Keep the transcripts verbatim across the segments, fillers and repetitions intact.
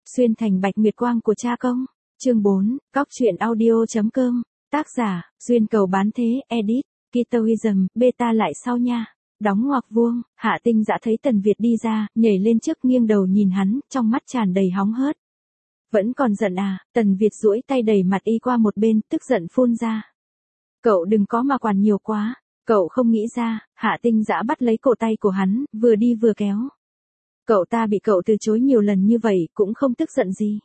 Xuyên thành bạch nguyệt quang của cha công. Chương bốn, cóc truyện audio.com. Tác giả, Duyên Cầu Bán Thế, edit, Kitoism, beta lại sau nha. Đóng ngoặc vuông, Hạ Tinh Dã thấy Tần Việt đi ra, nhảy lên trước nghiêng đầu nhìn hắn, trong mắt tràn đầy hóng hớt. Vẫn còn giận à? Tần Việt duỗi tay đẩy mặt y qua một bên, tức giận phun ra. Cậu đừng có mà quản nhiều quá. Cậu không nghĩ ra, Hạ Tinh Dã bắt lấy cổ tay của hắn, vừa đi vừa kéo. Cậu ta bị cậu từ chối nhiều lần như vậy, cũng không tức giận gì.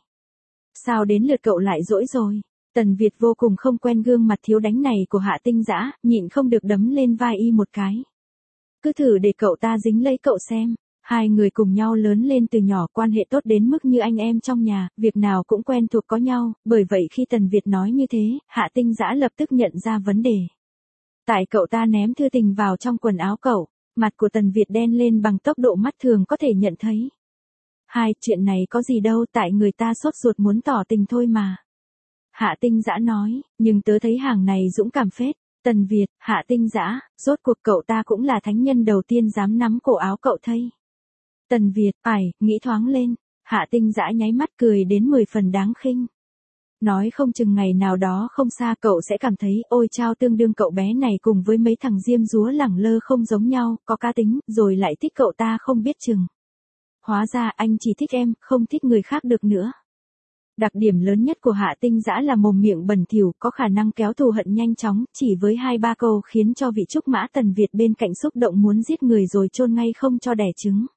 Sao đến lượt cậu lại dỗi rồi? Tần Việt vô cùng không quen gương mặt thiếu đánh này của Hạ Tinh Dã, nhịn không được đấm lên vai y một cái. Cứ thử để cậu ta dính lấy cậu xem. Hai người cùng nhau lớn lên từ nhỏ, quan hệ tốt đến mức như anh em trong nhà, việc nào cũng quen thuộc có nhau, bởi vậy khi Tần Việt nói như thế, Hạ Tinh Dã lập tức nhận ra vấn đề. Tại cậu ta ném thư tình vào trong quần áo cậu, mặt của Tần Việt đen lên bằng tốc độ mắt thường có thể nhận thấy. Hai, chuyện này có gì đâu, tại người ta sốt ruột muốn tỏ tình thôi mà. Hạ Tinh Dã nói, nhưng tớ thấy hàng này dũng cảm phết. Tần Việt, Hạ Tinh Dã, rốt cuộc cậu ta cũng là thánh nhân đầu tiên dám nắm cổ áo cậu thây. Tần Việt, phải, nghĩ thoáng lên. Hạ Tinh Dã nháy mắt cười đến mười phần đáng khinh. Nói không chừng ngày nào đó không xa cậu sẽ cảm thấy, ôi chao, tương đương cậu bé này cùng với mấy thằng diêm dúa lẳng lơ không giống nhau, có cá tính, rồi lại thích cậu ta không biết chừng. Hóa ra anh chỉ thích em, không thích người khác được nữa. Đặc điểm lớn nhất của Hạ Tinh Dã là mồm miệng bẩn thỉu, có khả năng kéo thù hận nhanh chóng, chỉ với hai ba câu khiến cho vị trúc mã Tần Việt bên cạnh xúc động muốn giết người rồi chôn ngay không cho đẻ trứng.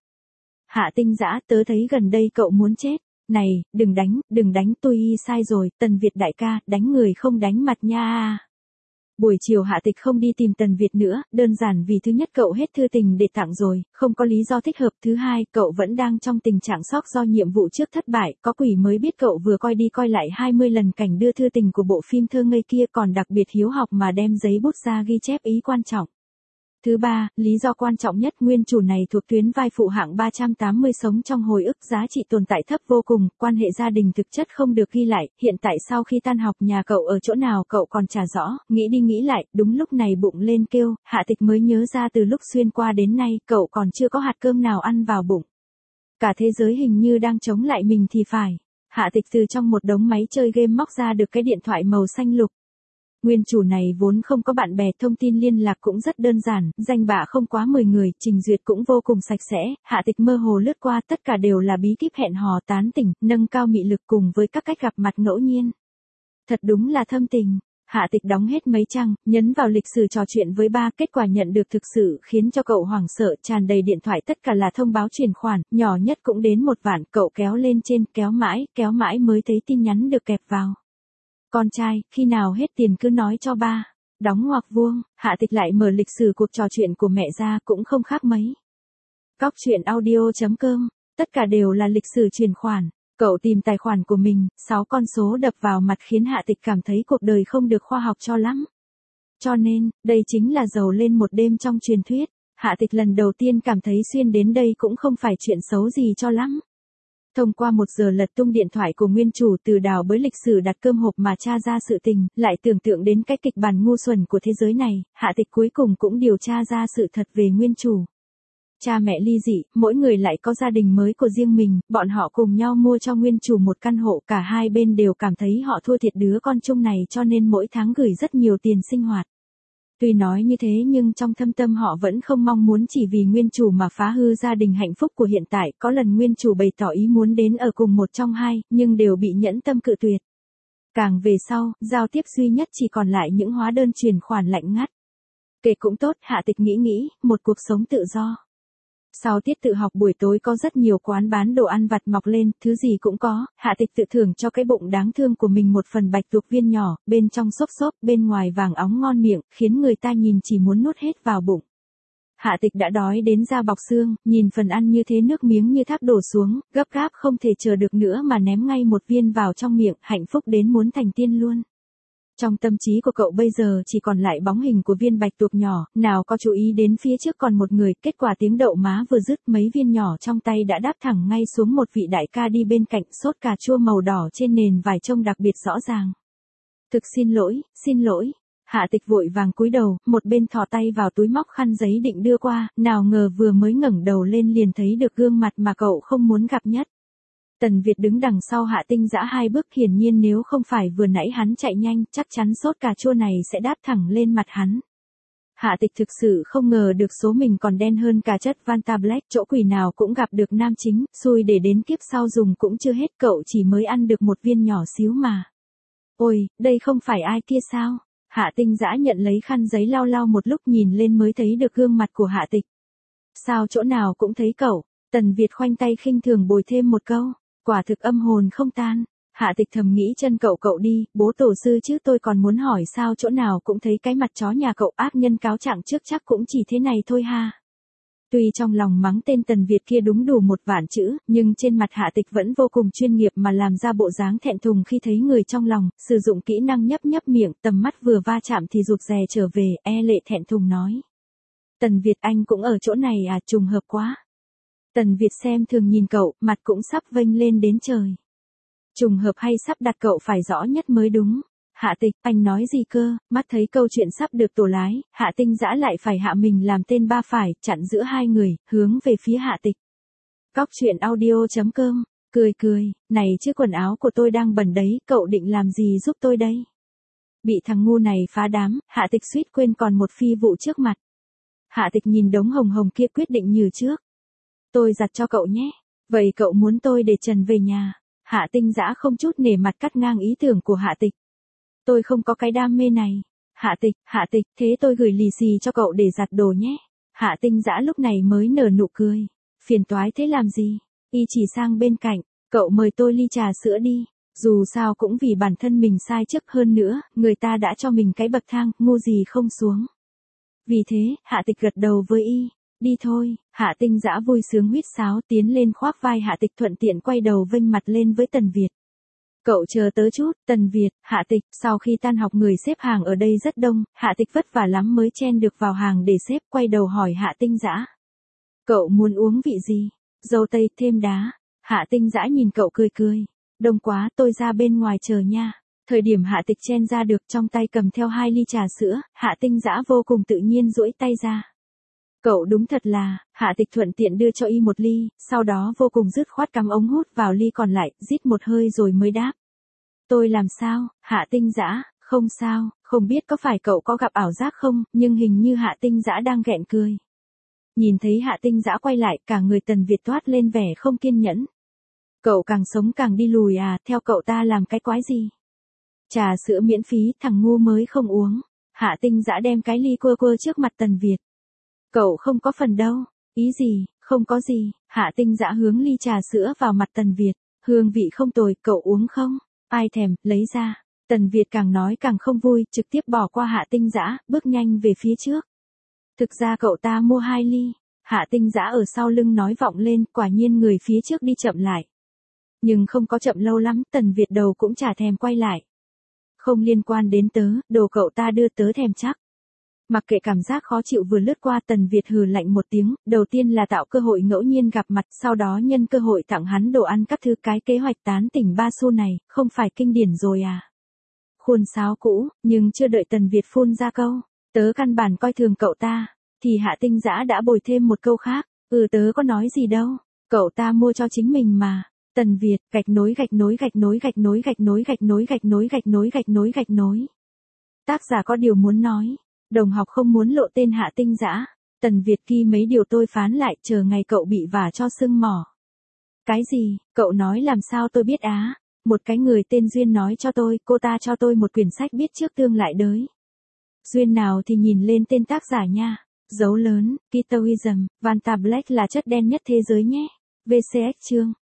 Hạ Tinh Dã, tớ thấy gần đây cậu muốn chết. Này, đừng đánh, đừng đánh, tôi sai rồi, Tần Việt đại ca, đánh người không đánh mặt nha. Buổi chiều Hạ Tịch không đi tìm Tần Việt nữa, đơn giản vì thứ nhất cậu hết thư tình để tặng rồi, không có lý do thích hợp. Thứ hai, cậu vẫn đang trong tình trạng sốc do nhiệm vụ trước thất bại, có quỷ mới biết cậu vừa coi đi coi lại hai mươi lần cảnh đưa thư tình của bộ phim thơ ngây kia, còn đặc biệt hiếu học mà đem giấy bút ra ghi chép ý quan trọng. Thứ ba, lý do quan trọng nhất, nguyên chủ này thuộc tuyến vai phụ hạng ba trăm tám mươi, sống trong hồi ức, giá trị tồn tại thấp vô cùng, quan hệ gia đình thực chất không được ghi lại, hiện tại sau khi tan học nhà cậu ở chỗ nào cậu còn chả rõ, nghĩ đi nghĩ lại, đúng lúc này bụng lên kêu, Hạ Tịch mới nhớ ra từ lúc xuyên qua đến nay, cậu còn chưa có hạt cơm nào ăn vào bụng. Cả thế giới hình như đang chống lại mình thì phải. Hạ Tịch từ trong một đống máy chơi game móc ra được cái điện thoại màu xanh lục. Nguyên chủ này vốn không có bạn bè, thông tin liên lạc cũng rất đơn giản, danh bạ không quá mười người, trình duyệt cũng vô cùng sạch sẽ. Hạ Tịch mơ hồ lướt qua, tất cả đều là bí kíp hẹn hò, tán tỉnh, nâng cao mị lực cùng với các cách gặp mặt ngẫu nhiên. Thật đúng là thâm tình. Hạ Tịch đóng hết mấy trang, nhấn vào lịch sử trò chuyện với ba, kết quả nhận được thực sự khiến cho cậu hoảng sợ, tràn đầy điện thoại tất cả là thông báo chuyển khoản, nhỏ nhất cũng đến một vạn, cậu kéo lên trên, kéo mãi, kéo mãi mới thấy tin nhắn được kẹp vào. Con trai, khi nào hết tiền cứ nói cho ba. Đóng ngoặc vuông, Hạ Tịch lại mở lịch sử cuộc trò chuyện của mẹ ra, cũng không khác mấy. Cóc truyện audio.com, tất cả đều là lịch sử chuyển khoản. Cậu tìm tài khoản của mình, sáu con số đập vào mặt khiến Hạ Tịch cảm thấy cuộc đời không được khoa học cho lắm. Cho nên, đây chính là giàu lên một đêm trong truyền thuyết. Hạ Tịch lần đầu tiên cảm thấy xuyên đến đây cũng không phải chuyện xấu gì cho lắm. Thông qua một giờ lật tung điện thoại của nguyên chủ, từ đào bới lịch sử đặt cơm hộp mà tra ra sự tình, lại tưởng tượng đến cái kịch bản ngu xuẩn của thế giới này, Hạ Tịch cuối cùng cũng điều tra ra sự thật về nguyên chủ. Cha mẹ ly dị, mỗi người lại có gia đình mới của riêng mình, bọn họ cùng nhau mua cho nguyên chủ một căn hộ, cả hai bên đều cảm thấy họ thua thiệt đứa con chung này cho nên mỗi tháng gửi rất nhiều tiền sinh hoạt. Tuy nói như thế nhưng trong thâm tâm họ vẫn không mong muốn chỉ vì nguyên chủ mà phá hư gia đình hạnh phúc của hiện tại. Có lần nguyên chủ bày tỏ ý muốn đến ở cùng một trong hai, nhưng đều bị nhẫn tâm cự tuyệt. Càng về sau, giao tiếp duy nhất chỉ còn lại những hóa đơn chuyển khoản lạnh ngắt. Kể cũng tốt, Hạ Tịch nghĩ nghĩ, một cuộc sống tự do. Sau tiết tự học buổi tối có rất nhiều quán bán đồ ăn vặt mọc lên, thứ gì cũng có, Hạ Tịch tự thưởng cho cái bụng đáng thương của mình một phần bạch tuộc viên nhỏ, bên trong xốp xốp, bên ngoài vàng óng ngon miệng, khiến người ta nhìn chỉ muốn nuốt hết vào bụng. Hạ Tịch đã đói đến da bọc xương, nhìn phần ăn như thế nước miếng như thác đổ xuống, gấp gáp không thể chờ được nữa mà ném ngay một viên vào trong miệng, hạnh phúc đến muốn thành tiên luôn. Trong tâm trí của cậu bây giờ chỉ còn lại bóng hình của viên bạch tuộc nhỏ, nào có chú ý đến phía trước còn một người, kết quả tiếng đậu má vừa dứt mấy viên nhỏ trong tay đã đáp thẳng ngay xuống một vị đại ca đi bên cạnh, sốt cà chua màu đỏ trên nền vải trông đặc biệt rõ ràng. Thực xin lỗi, xin lỗi. Hạ Tịch vội vàng cúi đầu, một bên thò tay vào túi móc khăn giấy định đưa qua, nào ngờ vừa mới ngẩng đầu lên liền thấy được gương mặt mà cậu không muốn gặp nhất. Tần Việt đứng đằng sau Hạ Tinh Dã hai bước, hiển nhiên nếu không phải vừa nãy hắn chạy nhanh, chắc chắn sốt cà chua này sẽ đáp thẳng lên mặt hắn. Hạ Tịch thực sự không ngờ được số mình còn đen hơn cả chất Vanta Black, chỗ quỷ nào cũng gặp được nam chính, xui để đến kiếp sau dùng cũng chưa hết, cậu chỉ mới ăn được một viên nhỏ xíu mà. Ôi, đây không phải ai kia sao? Hạ Tinh Dã nhận lấy khăn giấy lau lau một lúc, nhìn lên mới thấy được gương mặt của Hạ Tịch. Sao chỗ nào cũng thấy cậu? Tần Việt khoanh tay khinh thường bồi thêm một câu, quả thực âm hồn không tan. Hạ Tịch thầm nghĩ chân cậu cậu đi, bố tổ sư chứ tôi còn muốn hỏi sao chỗ nào cũng thấy cái mặt chó nhà cậu, ác nhân cáo trạng trước chắc cũng chỉ thế này thôi ha. Tuy trong lòng mắng tên Tần Việt kia đúng đủ một vạn chữ, nhưng trên mặt Hạ Tịch vẫn vô cùng chuyên nghiệp mà làm ra bộ dáng thẹn thùng khi thấy người trong lòng, sử dụng kỹ năng nhấp nhấp miệng, tầm mắt vừa va chạm thì rụt rè trở về, e lệ thẹn thùng nói. Tần Việt anh cũng ở chỗ này à, trùng hợp quá. Tần Việt xem thường nhìn cậu, mặt cũng sắp vênh lên đến trời. Trùng hợp hay sắp đặt cậu phải rõ nhất mới đúng. Hạ Tịch, anh nói gì cơ? Mắt thấy câu chuyện sắp được tổ lái, Hạ Tinh Dã lại phải hạ mình làm tên ba phải, chặn giữa hai người, hướng về phía Hạ Tịch. Cóc truyện audio chấm com, cười cười, này chứ quần áo của tôi đang bẩn đấy, cậu định làm gì giúp tôi đây? Bị thằng ngu này phá đám, Hạ Tịch suýt quên còn một phi vụ trước mặt. Hạ Tịch nhìn đống hồng hồng kia quyết định như trước. Tôi giặt cho cậu nhé. Vậy cậu muốn tôi để trần về nhà? Hạ Tinh Dã không chút nể mặt cắt ngang ý tưởng của Hạ Tịch. Tôi không có cái đam mê này. Hạ Tịch, Hạ Tịch, thế tôi gửi lì xì cho cậu để giặt đồ nhé. Hạ Tinh Dã lúc này mới nở nụ cười. Phiền toái thế làm gì? Y chỉ sang bên cạnh, cậu mời tôi ly trà sữa đi. Dù sao cũng vì bản thân mình sai trước, hơn nữa, người ta đã cho mình cái bậc thang, ngu gì không xuống. Vì thế, Hạ Tịch gật đầu với Y. Đi thôi. Hạ Tinh Dã vui sướng huýt sáo tiến lên khoác vai Hạ Tịch, thuận tiện quay đầu vênh mặt lên với Tần Việt. Cậu chờ tớ chút. Tần Việt, Hạ Tịch, sau khi tan học người xếp hàng ở đây rất đông, Hạ Tịch vất vả lắm mới chen được vào hàng để xếp, quay đầu hỏi Hạ Tinh Dã. Cậu muốn uống vị gì? Dâu tây thêm đá. Hạ Tinh Dã nhìn cậu cười cười. Đông quá, tôi ra bên ngoài chờ nha. Thời điểm Hạ Tịch chen ra được, trong tay cầm theo hai ly trà sữa, Hạ Tinh Dã vô cùng tự nhiên duỗi tay ra. Cậu đúng thật là, Hạ Tịch thuận tiện đưa cho Y một ly, sau đó vô cùng dứt khoát cắm ống hút vào ly còn lại, rít một hơi rồi mới đáp. Tôi làm sao? Hạ Tinh Dã, không sao, không biết có phải cậu có gặp ảo giác không, nhưng hình như Hạ Tinh Dã đang ghẹn cười. Nhìn thấy Hạ Tinh Dã quay lại, cả người Tần Việt toát lên vẻ không kiên nhẫn. Cậu càng sống càng đi lùi à, theo cậu ta làm cái quái gì? Trà sữa miễn phí, thằng ngu mới không uống. Hạ Tinh Dã đem cái ly quơ quơ trước mặt Tần Việt. Cậu không có phần đâu. Ý gì? Không có gì. Hạ Tinh Dã hướng ly trà sữa vào mặt Tần Việt. Hương vị không tồi, cậu uống không? Ai thèm, lấy ra. Tần Việt càng nói càng không vui, trực tiếp bỏ qua Hạ Tinh Dã, bước nhanh về phía trước. Thực ra cậu ta mua hai ly. Hạ Tinh Dã ở sau lưng nói vọng lên, quả nhiên người phía trước đi chậm lại. Nhưng không có chậm lâu lắm, Tần Việt đầu cũng chả thèm quay lại. Không liên quan đến tớ, đồ cậu ta đưa tớ thèm chắc. Mặc kệ cảm giác khó chịu vừa lướt qua, Tần Việt hừ lạnh một tiếng, đầu tiên là tạo cơ hội ngẫu nhiên gặp mặt, sau đó nhân cơ hội tặng hắn đồ ăn các thứ. Cái kế hoạch tán tỉnh ba xu này, không phải kinh điển rồi à? Khuôn sáo cũ, nhưng chưa đợi Tần Việt phun ra câu, tớ căn bản coi thường cậu ta, thì Hạ Tinh Dã đã bồi thêm một câu khác, ừ tớ có nói gì đâu, cậu ta mua cho chính mình mà. Tần Việt, gạch nối gạch nối gạch nối gạch nối gạch nối gạch nối gạch nối gạch nối gạch nối gạch nối. Tác giả có điều muốn nói. Đồng học không muốn lộ tên Hạ Tinh Dã. Tần Việt ghi mấy điều tôi phán lại, chờ ngày cậu bị vả cho sưng mỏ. Cái gì? Cậu nói làm sao tôi biết á? Một cái người tên Duyên nói cho tôi, cô ta cho tôi một quyển sách biết trước tương lại đới. Duyên nào thì nhìn lên tên tác giả nha. Dấu lớn, Kitoism, Vanta Black là chất đen nhất thế giới nhé. vê xê ích chương.